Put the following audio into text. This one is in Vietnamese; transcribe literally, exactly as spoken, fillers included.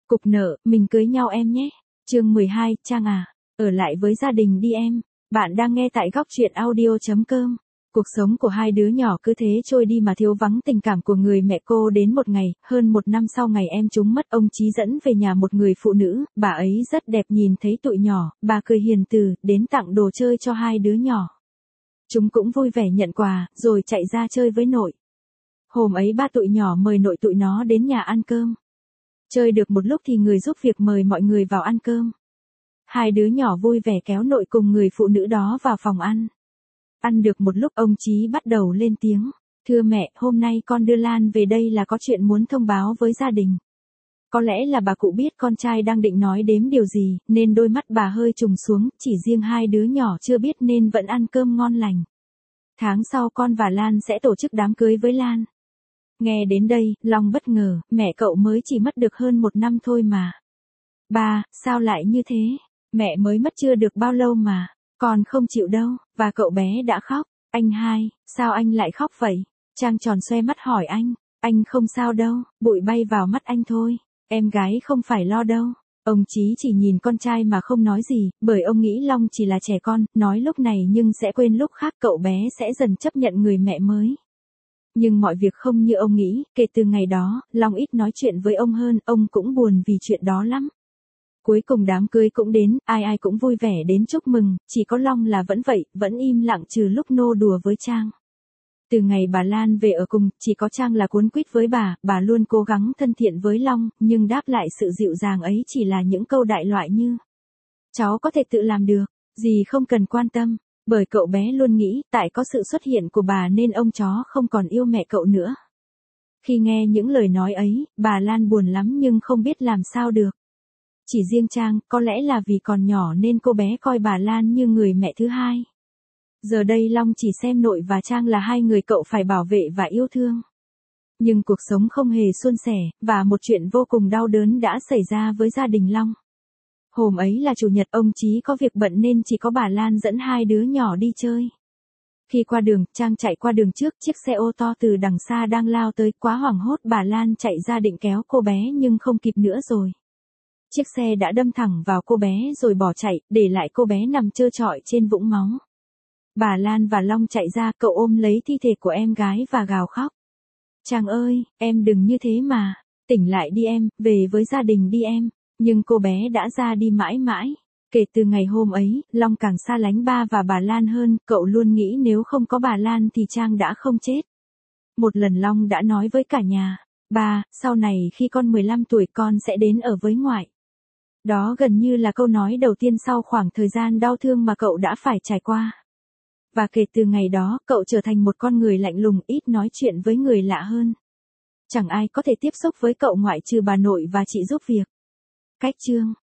Cục nợ, mình cưới nhau em nhé. Chương mười hai, Trang à, ở lại với gia đình đi em. Bạn đang nghe tại góc truyện audio chấm com. Cuộc sống của hai đứa nhỏ cứ thế trôi đi mà thiếu vắng tình cảm của người mẹ cô. Đến một ngày, hơn một năm sau ngày em chúng mất, ông Chí dẫn về nhà một người phụ nữ, bà ấy rất đẹp. Nhìn thấy tụi nhỏ, bà cười hiền từ, đến tặng đồ chơi cho hai đứa nhỏ. Chúng cũng vui vẻ nhận quà, rồi chạy ra chơi với nội. Hôm ấy ba tụi nhỏ mời nội tụi nó đến nhà ăn cơm. Chơi được một lúc thì người giúp việc mời mọi người vào ăn cơm. Hai đứa nhỏ vui vẻ kéo nội cùng người phụ nữ đó vào phòng ăn. Ăn được một lúc ông Chí bắt đầu lên tiếng. Thưa mẹ, hôm nay con đưa Lan về đây là có chuyện muốn thông báo với gia đình. Có lẽ là bà cụ biết con trai đang định nói đếm điều gì, nên đôi mắt bà hơi trùng xuống, chỉ riêng hai đứa nhỏ chưa biết nên vẫn ăn cơm ngon lành. Tháng sau con và Lan sẽ tổ chức đám cưới với Lan. Nghe đến đây, Long bất ngờ, mẹ cậu mới chỉ mất được hơn một năm thôi mà. Ba, sao lại như thế? Mẹ mới mất chưa được bao lâu mà, con không chịu đâu, và cậu bé đã khóc. Anh hai, sao anh lại khóc vậy? Trang tròn xoe mắt hỏi anh, anh không sao đâu, bụi bay vào mắt anh thôi, em gái không phải lo đâu. Ông Chí chỉ nhìn con trai mà không nói gì, bởi ông nghĩ Long chỉ là trẻ con, nói lúc này nhưng sẽ quên lúc khác, cậu bé sẽ dần chấp nhận người mẹ mới. Nhưng mọi việc không như ông nghĩ, kể từ ngày đó, Long ít nói chuyện với ông hơn, ông cũng buồn vì chuyện đó lắm. Cuối cùng đám cưới cũng đến, ai ai cũng vui vẻ đến chúc mừng, chỉ có Long là vẫn vậy, vẫn im lặng trừ lúc nô đùa với Trang. Từ ngày bà Lan về ở cùng, chỉ có Trang là cuốn quýt với bà, bà luôn cố gắng thân thiện với Long, nhưng đáp lại sự dịu dàng ấy chỉ là những câu đại loại như: cháu có thể tự làm được, dì không cần quan tâm. Bởi cậu bé luôn nghĩ, tại có sự xuất hiện của bà nên ông chó không còn yêu mẹ cậu nữa. Khi nghe những lời nói ấy, bà Lan buồn lắm nhưng không biết làm sao được. Chỉ riêng Trang, có lẽ là vì còn nhỏ nên cô bé coi bà Lan như người mẹ thứ hai. Giờ đây Long chỉ xem nội và Trang là hai người cậu phải bảo vệ và yêu thương. Nhưng cuộc sống không hề suôn sẻ, và một chuyện vô cùng đau đớn đã xảy ra với gia đình Long. Hôm ấy là chủ nhật, ông Chí có việc bận nên chỉ có bà Lan dẫn hai đứa nhỏ đi chơi. Khi qua đường, Trang chạy qua đường trước, chiếc xe ô tô từ đằng xa đang lao tới, quá hoảng hốt bà Lan chạy ra định kéo cô bé nhưng không kịp nữa rồi. Chiếc xe đã đâm thẳng vào cô bé rồi bỏ chạy, để lại cô bé nằm trơ trọi trên vũng máu. Bà Lan và Long chạy ra, cậu ôm lấy thi thể của em gái và gào khóc. Trang ơi, em đừng như thế mà, tỉnh lại đi em, về với gia đình đi em. Nhưng cô bé đã ra đi mãi mãi. Kể từ ngày hôm ấy, Long càng xa lánh ba và bà Lan hơn, cậu luôn nghĩ nếu không có bà Lan thì Trang đã không chết. Một lần Long đã nói với cả nhà, ba, sau này khi con mười lăm tuổi con sẽ đến ở với ngoại. Đó gần như là câu nói đầu tiên sau khoảng thời gian đau thương mà cậu đã phải trải qua. Và kể từ ngày đó, cậu trở thành một con người lạnh lùng, ít nói chuyện với người lạ hơn. Chẳng ai có thể tiếp xúc với cậu ngoại trừ bà nội và chị giúp việc. Cách chương